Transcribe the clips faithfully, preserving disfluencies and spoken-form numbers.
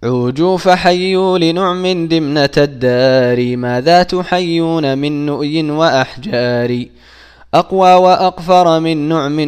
عوجوا فحيوا لنعم دمنة الدار، ماذا تحيون من نؤي وأحجار. أقوى وأقفر من نعم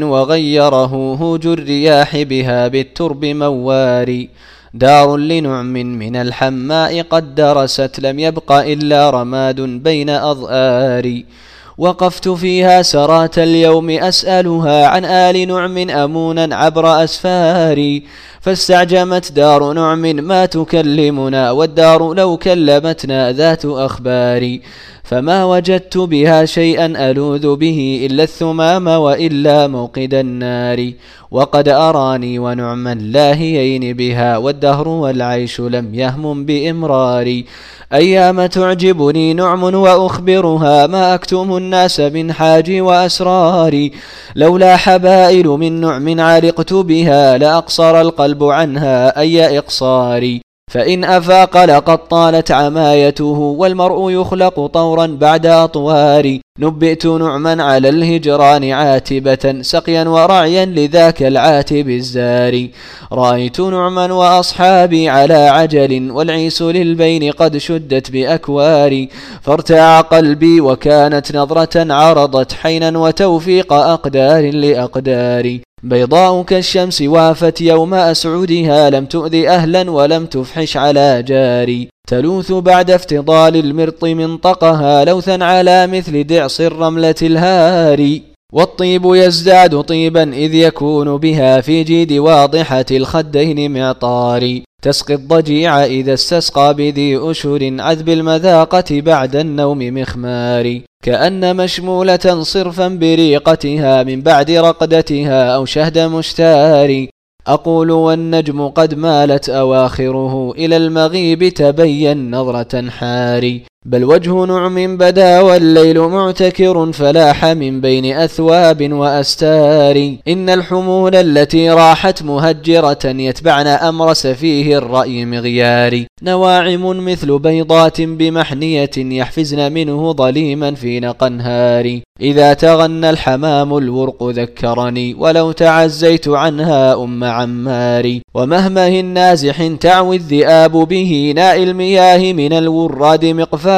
وغيره هوج الرياح بها بالترب موار. دار لنعم من الحماء قد درست لم يبق إلا رماد بين أظآر. وقفت فيها سرات اليوم أسألها عن آل نعم أمونا عبر أسفاري. فاستعجمت دار نعم ما تكلمنا، والدار لو كلمتنا ذات أخبار. فما وجدت بها شيئا ألوذ به إلا الثمام وإلا موقد النار. وقد أراني ونعما لاهيين بها، والدهر والعيش لم يهم بإمراري. أيام تعجبني نعم وأخبرها، ما أكتم الناس من حاجي وأسراري. لولا حبائل من نعم علقت بها، لأقصر القلب عنها أي إقصاري. فإن أفاق لقد طالت عمايته، والمرء يخلق طورا بعد أطوار. نبئت نعما على الهجران عاتبة، سقيا ورعيا لذاك العاتب الزاري. رأيت نعما وأصحابي على عجل، والعيس للبين قد شدت بأكوار. فارتاع قلبي وكانت نظرة عرضت حينا وتوفيق أقدار لأقدار. بيضاء كالشمس وافت يوم أسعدها، لم تؤذي أهلا ولم تفحش على جاري. تلوث بعد افتضال المرط منطقها، لوثا على مثل دعص الرملة الهاري. والطيب يزداد طيبا إذ يكون بها في جيد واضحة الخدين معطار. تسقي الضجيع إذا استسقى بذي أشهر، عذب المذاقة بعد النوم مخمار. كأن مشمولة صرفا بريقتها من بعد رقدتها أو شهد مشتار. أقول والنجم قد مالت أواخره، إلى المغيب تبين نظرة حار. بل وجه نعم بدا والليل معتكر، فلاح من بين أثواب وأستار. إن الحمول التي راحت مهجرة، يتبعن أمر سفيه الرأي مغيار. نواعم مثل بيضات بمحنية، يحفزن منه ظليما في نقنهار. إذا تغنى الحمام الورق ذكرني، ولو تعزيت عنها أم عمار. ومهمه نازح تعوي الذئاب به، ناء المياه من الوراد مقفار.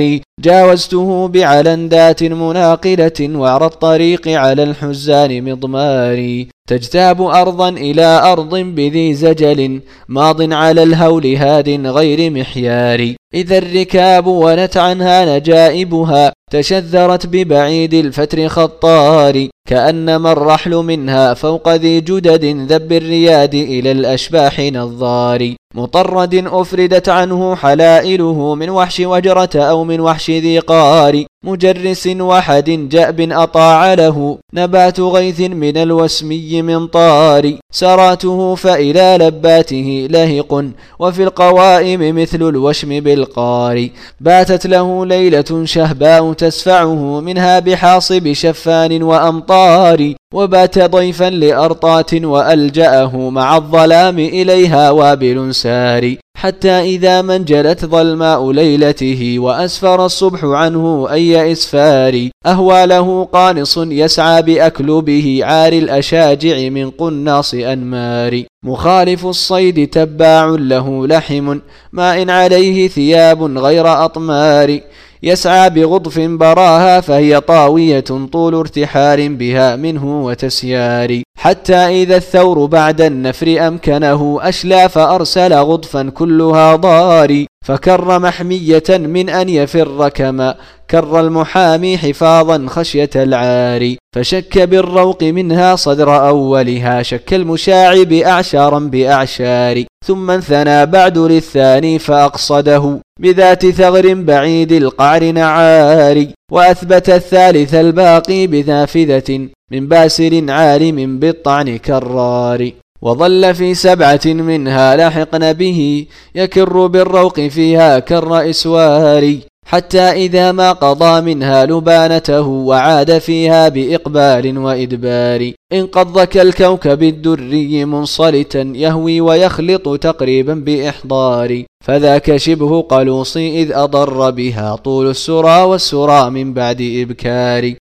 جاوزته بعلندات مناقلة، وعلى الطريق على الحزان مضماري. تجتاب أرضا إلى أرض بذي زجل، ماض على الهول هاد غير محيار. إذا الركاب ونت عنها نجائبها، تشذرت ببعيد الفتر خطار. كأنما الرحل منها فوق ذي جدد، ذب الرياد إلى الأشباح نظار. مطرد أفردت عنه حلائله، من وحش وجرة أو من وحش ذي قار. مجرس وحد جأب أطاع له، نبات غيث من الوسمي منطار. سراته فإلى لباته لهق، وفي القوائم مثل الوشم بالقار. باتت له ليلة شهباء تسفعه، منها بحاصب شفان وأمطار. وبات ضيفا لأرطات وألجأه، مع الظلام إليها وابل سار. حتى إذا منجلت ظلماء ليلته، وأسفر الصبح عنه أي إسفار. أهوى له قانص يسعى بأكلبه، عار الأشاجع من قناص أنمار. مخالف الصيد تباع له لحم، ما إن عليه ثياب غير أطمار. يسعى بغضف براها، فهي طاوية طول ارتحار بها منه وتسيار. حتى إذا الثور بعد النفر أمكنه، أشلى فأرسل غضفا كلها ضار. فكر محمية من أن يفر، كما كر المحامي حفاظا خشية العار. فشك بالروق منها صدر أولها، شك المشاع بأعشارا بأعشار. ثم انثنى بعد للثاني فأقصده، بذات ثغر بعيد القعر نعار. وأثبت الثالث الباقي بنافذة، من باسل عالم بالطعن كرار. وظل في سبعة منها لحقن به، يكر بالروق فيها كر إسوار. حتى إذا ما قضى منها لبانته، وعاد فيها بإقبال وإدبار. انقض كالكوكب الدري منصلتا، يهوي ويخلط تقريبا بإحضار. فذاك شبه قلوصي إذ أضر بها طول السرى، والسرى من بعد إبكار.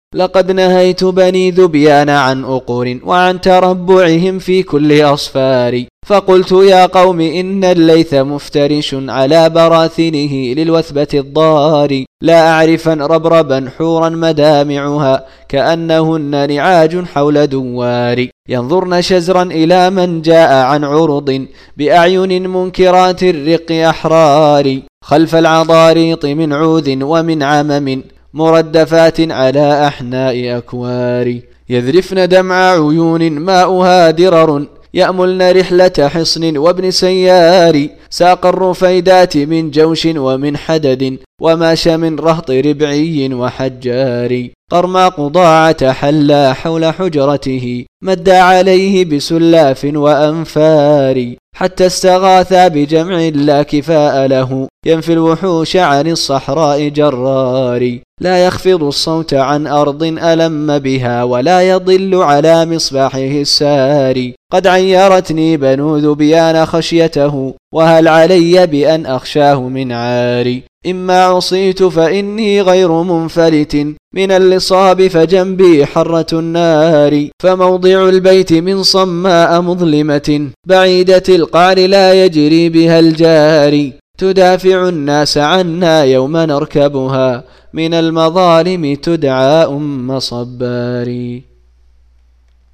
لقد نهيت بني ذبيان عن أقور وعن تربعهم في كل أصفار، فقلت يا قوم إن الليث مفترش على براثنه للوثبة الضار، لا أعرفا ربربا حورا مدامعها كأنهن نعاج حول دوار، ينظرن شزرا إلى من جاء عن عرض بأعين منكرات الرق أحرار، خلف العضاريط من عوذ ومن عمم مردفات على أحناء أكوار، يذرفن دمع عيون ماؤها درر يأملن رحلة حصن وابن سيار، ساق الرفيدات من جوش ومن حدد وماش من رهط ربعي وحجار، قرماق ضاعة حلا حول حجرته مد عليه بسلاف وأنفار، حتى استغاثا بجمع لا كفاء له ينفي الوحوش عن الصحراء جرار، لا يخفض الصوت عن أرض ألم بها ولا يضل على مصباحه السار، قد عيرتني بنو ذبيان خشيته وهل علي بأن أخشاه من عار، إما عصيت فإني غير منفلت من اللصاب فجنبي حرة النار، فموضع البيت من صماء مظلمة بعيدة القعر لا يجري بها الجاري، تدافع الناس عنا يوم نركبها من المظالم تدعى أم صبار.